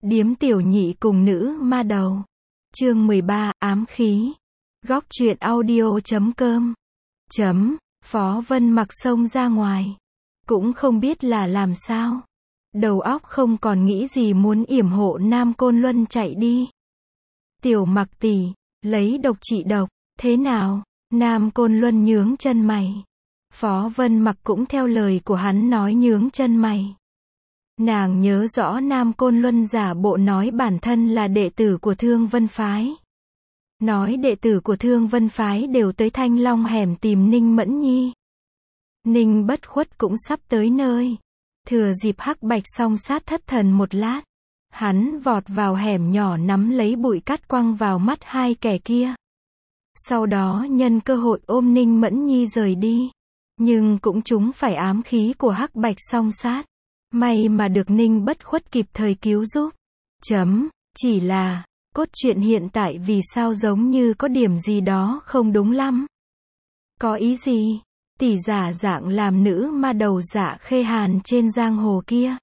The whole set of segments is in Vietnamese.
Điếm tiểu nhị cùng nữ ma đầu. Chương 13, ám khí. Góc truyện audio.com. Phó Vân Mặc xông ra ngoài. Cũng không biết là làm sao. Đầu óc không còn nghĩ gì muốn yểm hộ Nam Côn Luân chạy đi. Tiểu Mặc tỷ, lấy độc trị độc, thế nào? Nam Côn Luân nhướng chân mày. Phó Vân Mặc cũng theo lời của hắn nói nhướng chân mày. Nàng nhớ rõ Nam Côn Luân giả bộ nói bản thân là đệ tử của Thương Vân Phái. Nói đệ tử của Thương Vân Phái đều tới Thanh Long hẻm tìm Ninh Mẫn Nhi. Ninh Bất Khuất cũng sắp tới nơi. Thừa dịp Hắc Bạch song sát thất thần một lát. Hắn vọt vào hẻm nhỏ nắm lấy bụi cát quăng vào mắt hai kẻ kia. Sau đó nhân cơ hội ôm Ninh Mẫn Nhi rời đi. Nhưng cũng chúng phải ám khí của Hắc Bạch song sát. May mà được Ninh Bất Khuất kịp thời cứu giúp. Chỉ là, cốt truyện hiện tại vì sao giống như có điểm gì đó không đúng lắm. Có ý gì? Tỷ giả dạng làm nữ ma đầu Dạ Khê Hàn trên giang hồ kia.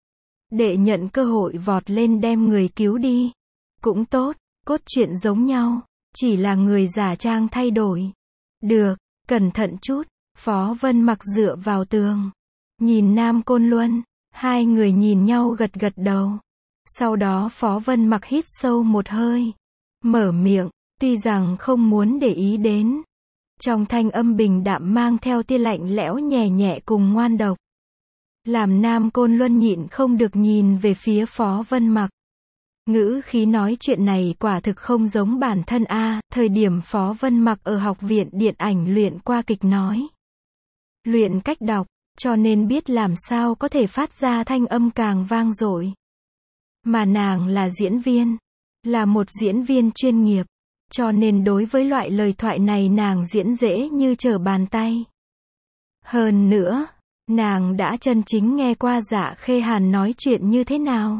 Đệ nhận cơ hội vọt lên đem người cứu đi. Cũng tốt, cốt truyện giống nhau, chỉ là người giả trang thay đổi. Được, cẩn thận chút. Phó Vân Mặc dựa vào tường. Nhìn Nam Côn Luân. Hai người nhìn nhau gật gật đầu. Sau đó Phó Vân Mặc hít sâu một hơi. Mở miệng, tuy rằng không muốn để ý đến. Trong thanh âm bình đạm mang theo tia lạnh lẽo nhẹ nhẹ cùng ngoan độc. Làm Nam Côn Luân nhịn không được nhìn về phía Phó Vân Mặc. Ngữ khí nói chuyện này quả thực không giống bản thân thời điểm Phó Vân Mặc ở học viện điện ảnh luyện qua kịch nói. Luyện cách đọc. Cho nên biết làm sao có thể phát ra thanh âm càng vang dội. Mà nàng là diễn viên. Là một diễn viên chuyên nghiệp. Cho nên đối với loại lời thoại này nàng diễn dễ như trở bàn tay. Hơn nữa, nàng đã chân chính nghe qua Dạ Khê Hàn nói chuyện như thế nào.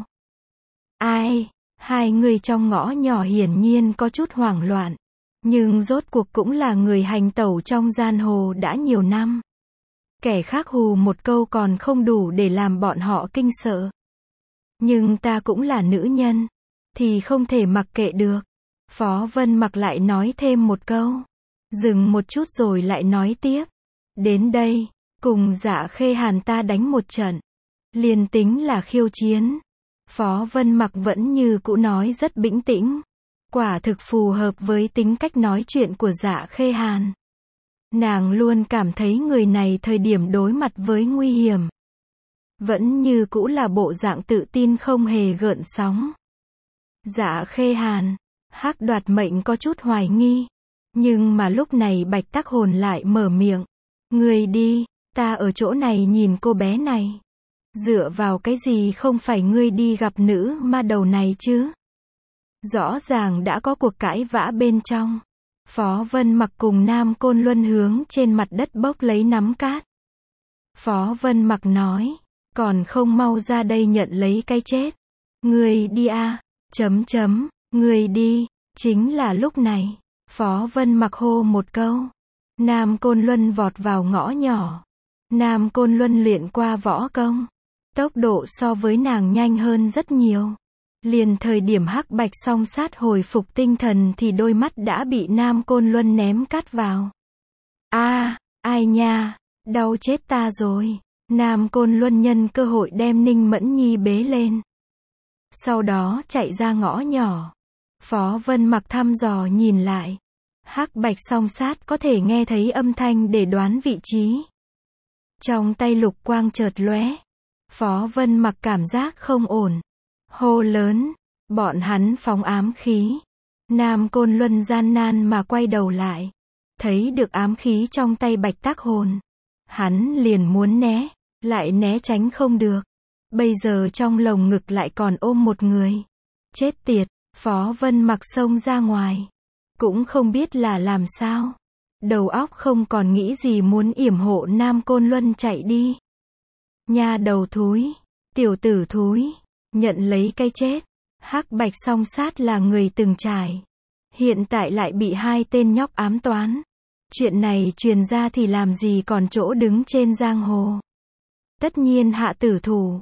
Hai người trong ngõ nhỏ hiển nhiên có chút hoảng loạn. Nhưng rốt cuộc cũng là người hành tẩu trong giang hồ đã nhiều năm. Kẻ khác hù một câu còn không đủ để làm bọn họ kinh sợ. Nhưng ta cũng là nữ nhân. Thì không thể mặc kệ được. Phó Vân Mặc lại nói thêm một câu. Dừng một chút rồi lại nói tiếp. Đến đây, cùng Dạ Khê Hàn ta đánh một trận. Liền tính là khiêu chiến. Phó Vân Mặc vẫn như cũ nói rất bĩnh tĩnh. Quả thực phù hợp với tính cách nói chuyện của Dạ Khê Hàn. Nàng luôn cảm thấy người này thời điểm đối mặt với nguy hiểm. Vẫn như cũ là bộ dạng tự tin không hề gợn sóng. Dạ Khê Hàn, Hắc Đoạt Mệnh có chút hoài nghi. Nhưng mà lúc này Bạch Tắc Hồn lại mở miệng. Người đi, ta ở chỗ này nhìn cô bé này. Dựa vào cái gì không phải ngươi đi gặp nữ ma đầu này chứ? Rõ ràng đã có cuộc cãi vã bên trong. Phó Vân Mặc cùng Nam Côn Luân hướng trên mặt đất bốc lấy nắm cát. Phó Vân Mặc nói, còn không mau ra đây nhận lấy cái chết. Người đi người đi. Chính là lúc này, Phó Vân Mặc hô một câu. Nam Côn Luân vọt vào ngõ nhỏ. Nam Côn Luân luyện qua võ công. Tốc độ so với nàng nhanh hơn rất nhiều. Liền thời điểm Hắc Bạch song sát hồi phục tinh thần thì đôi mắt đã bị Nam Côn Luân ném cát vào. Ai nha, đau chết ta rồi. Nam Côn Luân nhân cơ hội đem Ninh Mẫn Nhi bế lên. Sau đó chạy ra ngõ nhỏ. Phó Vân Mặc thăm dò nhìn lại. Hắc Bạch song sát có thể nghe thấy âm thanh để đoán vị trí. Trong tay lục quang chợt lóe. Phó Vân Mặc cảm giác không ổn. Hô lớn, bọn hắn phóng ám khí. Nam Côn Luân gian nan mà quay đầu lại. Thấy được ám khí trong tay Bạch Tắc Hồn. Hắn liền muốn né, lại né tránh không được. Bây giờ trong lồng ngực lại còn ôm một người. Chết tiệt, Phó Vân Mặc xông ra ngoài. Cũng không biết là làm sao. Đầu óc không còn nghĩ gì muốn yểm hộ Nam Côn Luân chạy đi. Nha đầu thúi, tiểu tử thúi. Nhận lấy cái chết. Hắc Bạch song sát là người từng trải. Hiện tại lại bị hai tên nhóc ám toán. Chuyện này truyền ra thì làm gì còn chỗ đứng trên giang hồ. Tất nhiên hạ tử thủ.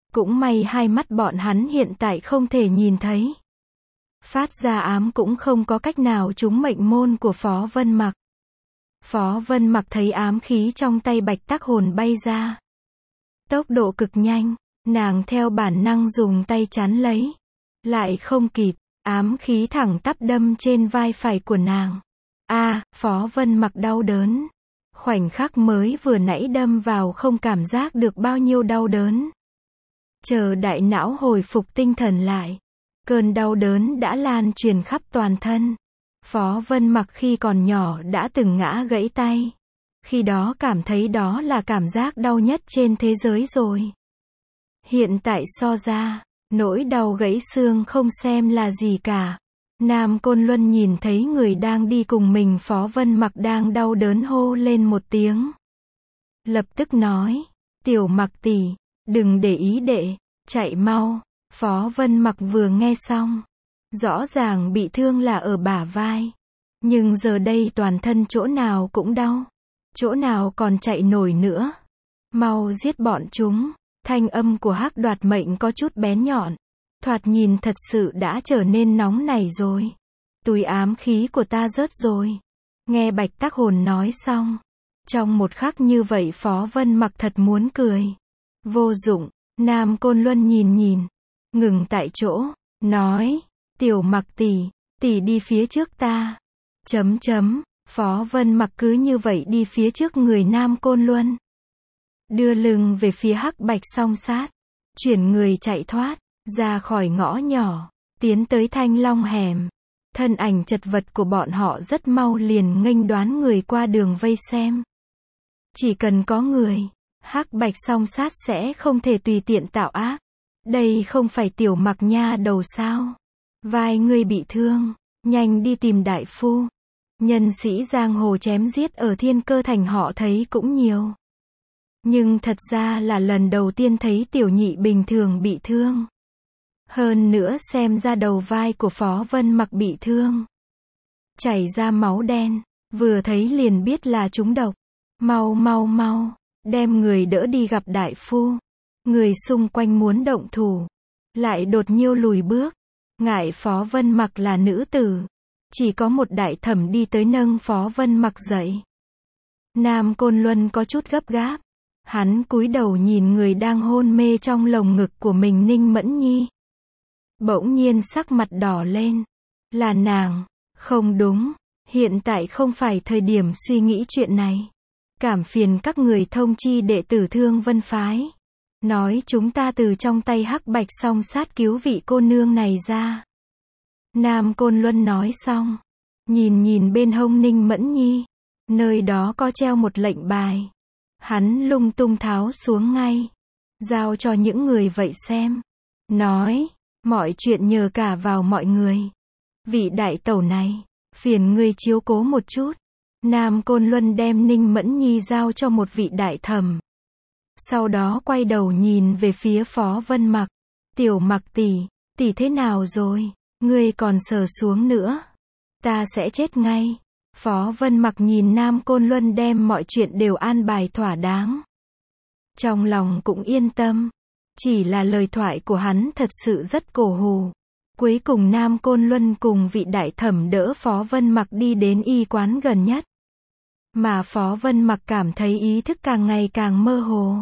Cũng may hai mắt bọn hắn hiện tại không thể nhìn thấy. Phát ra ám cũng không có cách nào trúng mệnh môn của Phó Vân Mặc. Phó Vân Mặc thấy ám khí trong tay Bạch Tắc Hồn bay ra. Tốc độ cực nhanh, nàng theo bản năng dùng tay chắn lấy. Lại không kịp, ám khí thẳng tắp đâm trên vai phải của nàng. Phó Vân Mặc đau đớn. Khoảnh khắc mới vừa nãy đâm vào không cảm giác được bao nhiêu đau đớn. Chờ đại não hồi phục tinh thần lại. Cơn đau đớn đã lan truyền khắp toàn thân. Phó Vân Mặc khi còn nhỏ đã từng ngã gãy tay. Khi đó cảm thấy đó là cảm giác đau nhất trên thế giới rồi. Hiện tại so ra, nỗi đau gãy xương không xem là gì cả. Nam Côn Luân nhìn thấy người đang đi cùng mình Phó Vân Mặc đang đau đớn hô lên một tiếng. Lập tức nói, Tiểu Mặc tỷ, đừng để ý đệ, chạy mau. Phó Vân Mặc vừa nghe xong, rõ ràng bị thương là ở bả vai. Nhưng giờ đây toàn thân chỗ nào cũng đau. Chỗ nào còn chạy nổi nữa. Mau giết bọn chúng. Thanh âm của Hắc Đoạt Mệnh có chút bén nhọn. Thoạt nhìn thật sự đã trở nên nóng nảy rồi. Túi ám khí của ta rớt rồi. Nghe Bạch Tắc Hồn nói xong. Trong một khắc như vậy Phó Vân Mặc thật muốn cười. Vô dụng, Nam Côn Luân nhìn. Ngừng tại chỗ, nói. Tiểu Mặc tỷ đi phía trước ta. Phó Vân Mặc cứ như vậy đi phía trước người Nam Côn Luân. Đưa lưng về phía Hắc Bạch Song Sát. Chuyển người chạy thoát, ra khỏi ngõ nhỏ, tiến tới Thanh Long hẻm. Thân ảnh chật vật của bọn họ rất mau liền nghênh đoán người qua đường vây xem. Chỉ cần có người, Hắc Bạch Song Sát sẽ không thể tùy tiện tạo ác. Đây không phải Tiểu Mặc nha đầu sao? Vai ngươi bị thương, nhanh đi tìm đại phu. Nhân sĩ giang hồ chém giết ở Thiên Cơ Thành họ thấy cũng nhiều. Nhưng thật ra là lần đầu tiên thấy tiểu nhị bình thường bị thương. Hơn nữa xem ra đầu vai của Phó Vân Mặc bị thương. Chảy ra máu đen, vừa thấy liền biết là trúng độc. Mau, đem người đỡ đi gặp đại phu. Người xung quanh muốn động thủ, lại đột nhiên lùi bước. Ngại Phó Vân Mặc là nữ tử. Chỉ có một đại thẩm đi tới nâng Phó Vân Mặc dậy. Nam Côn Luân có chút gấp gáp. Hắn cúi đầu nhìn người đang hôn mê trong lồng ngực của mình Ninh Mẫn Nhi. Bỗng nhiên sắc mặt đỏ lên. Là nàng. Không đúng. Hiện tại không phải thời điểm suy nghĩ chuyện này. Cảm phiền các người thông chi đệ tử Thương Vân Phái. Nói chúng ta từ trong tay Hắc Bạch Song Sát cứu vị cô nương này ra. Nam Côn Luân nói xong. Nhìn bên hông Ninh Mẫn Nhi. Nơi đó có treo một lệnh bài. Hắn lung tung tháo xuống ngay. Giao cho những người vậy xem. Nói. Mọi chuyện nhờ cả vào mọi người. Vị đại tẩu này. Phiền ngươi chiếu cố một chút. Nam Côn Luân đem Ninh Mẫn Nhi giao cho một vị đại thẩm. Sau đó quay đầu nhìn về phía Phó Vân Mặc. Tiểu Mặc tỷ thế nào rồi? Ngươi còn sờ xuống nữa. Ta sẽ chết ngay. Phó Vân Mặc nhìn Nam Côn Luân đem mọi chuyện đều an bài thỏa đáng. Trong lòng cũng yên tâm. Chỉ là lời thoại của hắn thật sự rất cổ hủ. Cuối cùng Nam Côn Luân cùng vị đại thẩm đỡ Phó Vân Mặc đi đến y quán gần nhất. Mà Phó Vân Mặc cảm thấy ý thức càng ngày càng mơ hồ.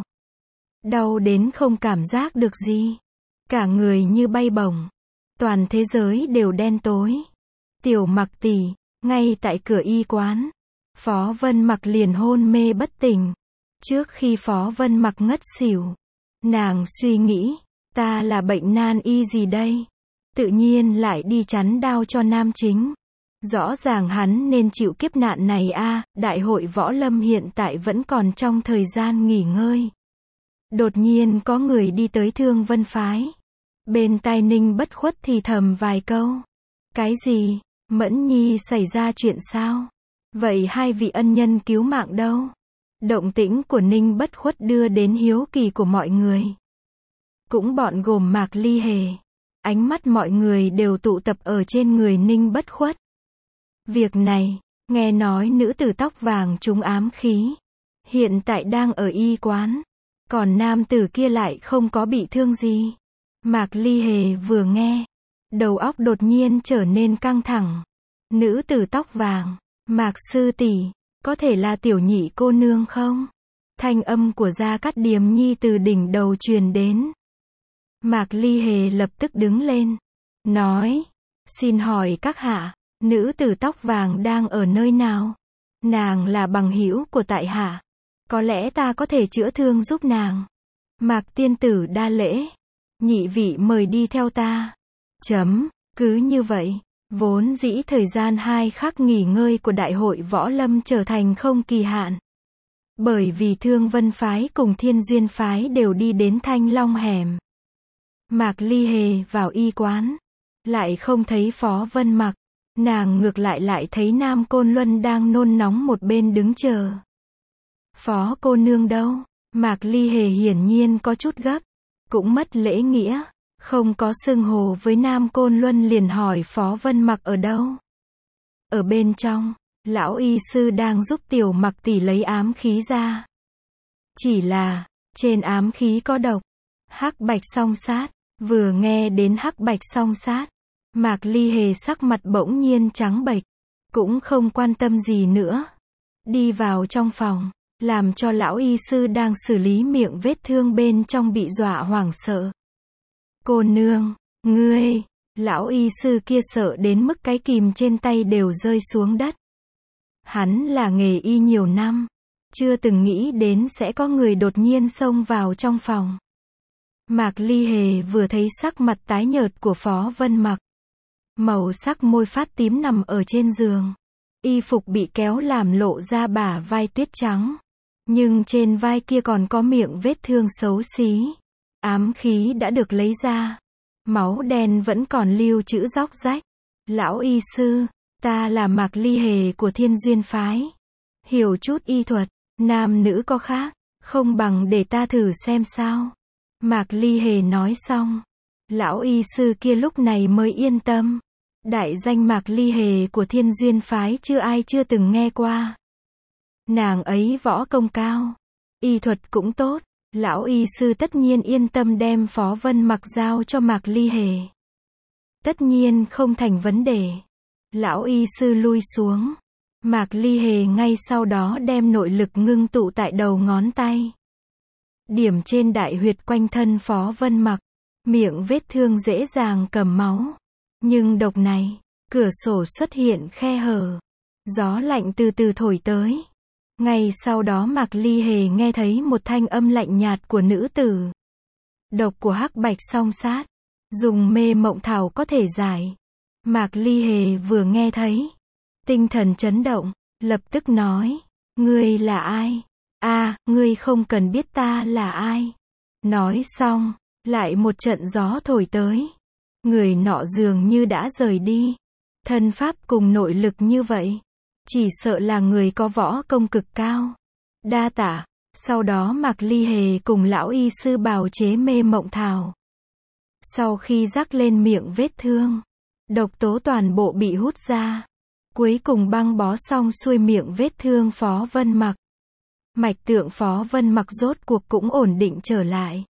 Đau đến không cảm giác được gì. Cả người như bay bổng. Toàn thế giới đều đen tối. Tiểu Mặc tỷ, ngay tại cửa y quán. Phó Vân Mặc liền hôn mê bất tỉnh. Trước khi Phó Vân Mặc ngất xỉu. Nàng suy nghĩ, ta là bệnh nan y gì đây? Tự nhiên lại đi chắn đao cho nam chính. Rõ ràng hắn nên chịu kiếp nạn này đại hội võ lâm hiện tại vẫn còn trong thời gian nghỉ ngơi. Đột nhiên có người đi tới Thương Vân Phái. Bên tai Ninh Bất Khuất thì thầm vài câu. Cái gì? Mẫn Nhi xảy ra chuyện sao? Vậy hai vị ân nhân cứu mạng đâu? Động tĩnh của Ninh Bất Khuất đưa đến hiếu kỳ của mọi người. Cũng bọn gồm Mạc Ly Hề. Ánh mắt mọi người đều tụ tập ở trên người Ninh Bất Khuất. Việc này, nghe nói nữ tử tóc vàng trúng ám khí. Hiện tại đang ở y quán. Còn nam tử kia lại không có bị thương gì. Mạc Ly Hề vừa nghe, đầu óc đột nhiên trở nên căng thẳng. Nữ tử tóc vàng, Mạc sư tỷ, có thể là Tiểu Nhị cô nương không? Thanh âm của Gia Cát Điềm Nhi từ đỉnh đầu truyền đến. Mạc Ly Hề lập tức đứng lên, nói, xin hỏi các hạ, nữ tử tóc vàng đang ở nơi nào? Nàng là bằng hữu của tại hạ. Có lẽ ta có thể chữa thương giúp nàng. Mạc tiên tử đa lễ. Nhị vị mời đi theo ta. Cứ như vậy, vốn dĩ thời gian 2 khắc nghỉ ngơi của đại hội võ lâm trở thành không kỳ hạn. Bởi vì Thương Vân phái cùng Thiên Duyên phái đều đi đến Thanh Long hẻm. Mạc Ly Hề vào y quán, lại không thấy Phó Vân Mặc. Nàng ngược lại thấy Nam Côn Luân đang nôn nóng một bên đứng chờ. Phó cô nương đâu? Mạc Ly Hề hiển nhiên có chút gấp, cũng mất lễ nghĩa, không có xưng hô với Nam Côn Luân liền hỏi Phó Vân Mặc ở đâu. Ở bên trong, lão y sư đang giúp Tiểu Mặc tỷ lấy ám khí ra. Chỉ là, trên ám khí có độc. Hắc bạch song sát. Vừa nghe đến hắc bạch song sát, Mạc Ly Hề sắc mặt bỗng nhiên trắng bệch, cũng không quan tâm gì nữa. Đi vào trong phòng, làm cho lão y sư đang xử lý miệng vết thương bên trong bị dọa hoảng sợ. Cô nương, ngươi, lão y sư kia sợ đến mức cái kìm trên tay đều rơi xuống đất. Hắn là nghề y nhiều năm, chưa từng nghĩ đến sẽ có người đột nhiên xông vào trong phòng. Mạc Ly Hề vừa thấy sắc mặt tái nhợt của Phó Vân Mặc, màu sắc môi phát tím nằm ở trên giường, y phục bị kéo làm lộ ra bả vai tuyết trắng, nhưng trên vai kia còn có miệng vết thương xấu xí. Ám khí đã được lấy ra, máu đen vẫn còn lưu trữ róc rách. Lão y sư, ta là Mạc Ly Hề của Thiên Duyên phái, hiểu chút y thuật, nam nữ có khác, không bằng để ta thử xem sao. Mạc Ly Hề nói xong, lão y sư kia lúc này mới yên tâm. Đại danh Mạc Ly Hề của Thiên Duyên phái chưa từng nghe qua. Nàng ấy võ công cao, y thuật cũng tốt, lão y sư tất nhiên yên tâm đem Phó Vân Mặc giao cho Mạc Ly Hề. Tất nhiên không thành vấn đề. Lão y sư lui xuống, Mạc Ly Hề ngay sau đó đem nội lực ngưng tụ tại đầu ngón tay. Điểm trên đại huyệt quanh thân Phó Vân Mặc, miệng vết thương dễ dàng cầm máu. Nhưng độc này, cửa sổ xuất hiện khe hở, gió lạnh từ từ thổi tới. Ngay sau đó Mạc Ly Hề nghe thấy một thanh âm lạnh nhạt của nữ tử. Độc của hắc bạch song sát, dùng mê mộng thảo có thể giải. Mạc Ly Hề vừa nghe thấy, tinh thần chấn động, lập tức nói, ngươi là ai? Ngươi không cần biết ta là ai. Nói xong, lại một trận gió thổi tới. Người nọ dường như đã rời đi. Thân pháp cùng nội lực như vậy, chỉ sợ là người có võ công cực cao. Đa tạ. Sau đó Mạc Ly Hề cùng lão y sư bào chế mê mộng thảo. Sau khi rắc lên miệng vết thương, độc tố toàn bộ bị hút ra. Cuối cùng băng bó xong xuôi miệng vết thương Phó Vân Mặc. Mạch tượng Phó Vân Mặc rốt cuộc cũng ổn định trở lại.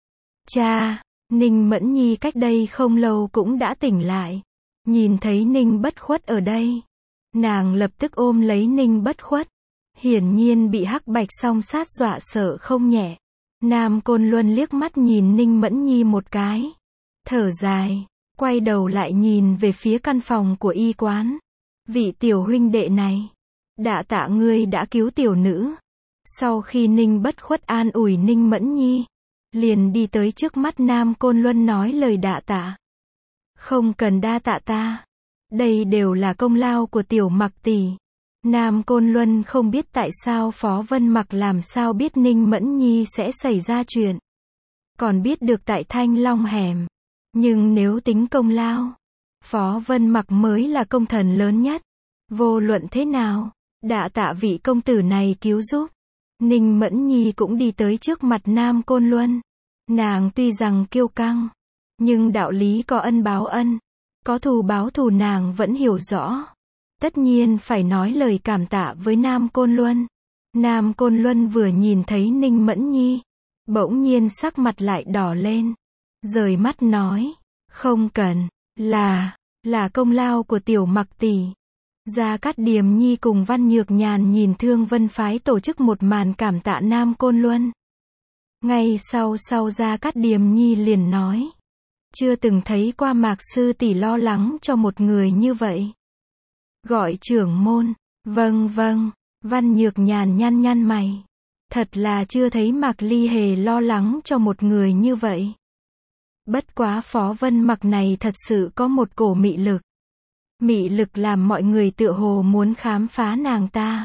Cha, Ninh Mẫn Nhi cách đây không lâu cũng đã tỉnh lại. Nhìn thấy Ninh Bất Khuất ở đây, nàng lập tức ôm lấy Ninh Bất Khuất. Hiển nhiên bị hắc bạch song sát dọa sợ không nhẹ. Nam Côn Luân liếc mắt nhìn Ninh Mẫn Nhi một cái, thở dài, quay đầu lại nhìn về phía căn phòng của y quán. Vị tiểu huynh đệ này, đa tạ ngươi đã cứu tiểu nữ. Sau khi Ninh Bất Khuất an ủi Ninh Mẫn Nhi, liền đi tới trước mắt Nam Côn Luân nói lời đa tạ. Không cần đa tạ ta, đây đều là công lao của Tiểu Mặc tỷ. Nam Côn Luân không biết tại sao Phó Vân Mặc làm sao biết Ninh Mẫn Nhi sẽ xảy ra chuyện. Còn biết được tại Thanh Long hẻm. Nhưng nếu tính công lao, Phó Vân Mặc mới là công thần lớn nhất. Vô luận thế nào, đa tạ vị công tử này cứu giúp. Ninh Mẫn Nhi cũng đi tới trước mặt Nam Côn Luân. Nàng tuy rằng kiêu căng, nhưng đạo lý có ân báo ân, có thù báo thù nàng vẫn hiểu rõ. Tất nhiên phải nói lời cảm tạ với Nam Côn Luân. Nam Côn Luân vừa nhìn thấy Ninh Mẫn Nhi, Bỗng nhiên sắc mặt lại đỏ lên. Rời mắt nói. Không cần. Là công lao của Tiểu Mặc tỷ. Gia Cát Điềm Nhi cùng Văn Nhược Nhàn nhìn Thương Vân phái tổ chức một màn cảm tạ Nam Côn Luân. Ngay sau Gia Cát Điềm Nhi liền nói. Chưa từng thấy qua Mạc sư tỷ lo lắng cho một người như vậy. Gọi trưởng môn. Vâng. Văn Nhược Nhàn nhăn mày. Thật là chưa thấy Mạc Ly hề lo lắng cho một người như vậy. Bất quá Phó Vân Mặc này thật sự có một cổ mị lực. Mị lực làm mọi người tựa hồ muốn khám phá nàng ta.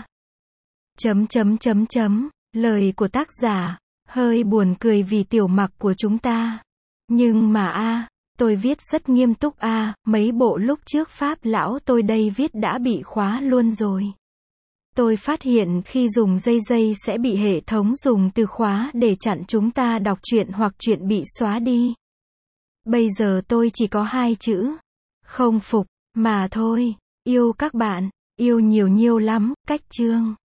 Lời của tác giả, hơi buồn cười vì Tiểu Mặc của chúng ta. Nhưng mà tôi viết rất nghiêm túc mấy bộ lúc trước Pháp lão tôi đây viết đã bị khóa luôn rồi. Tôi phát hiện khi dùng dây sẽ bị hệ thống dùng từ khóa để chặn chúng ta đọc truyện hoặc truyện bị xóa đi. Bây giờ tôi chỉ có 2 chữ. Không phục, mà thôi. Yêu các bạn, yêu nhiều lắm, cách chương.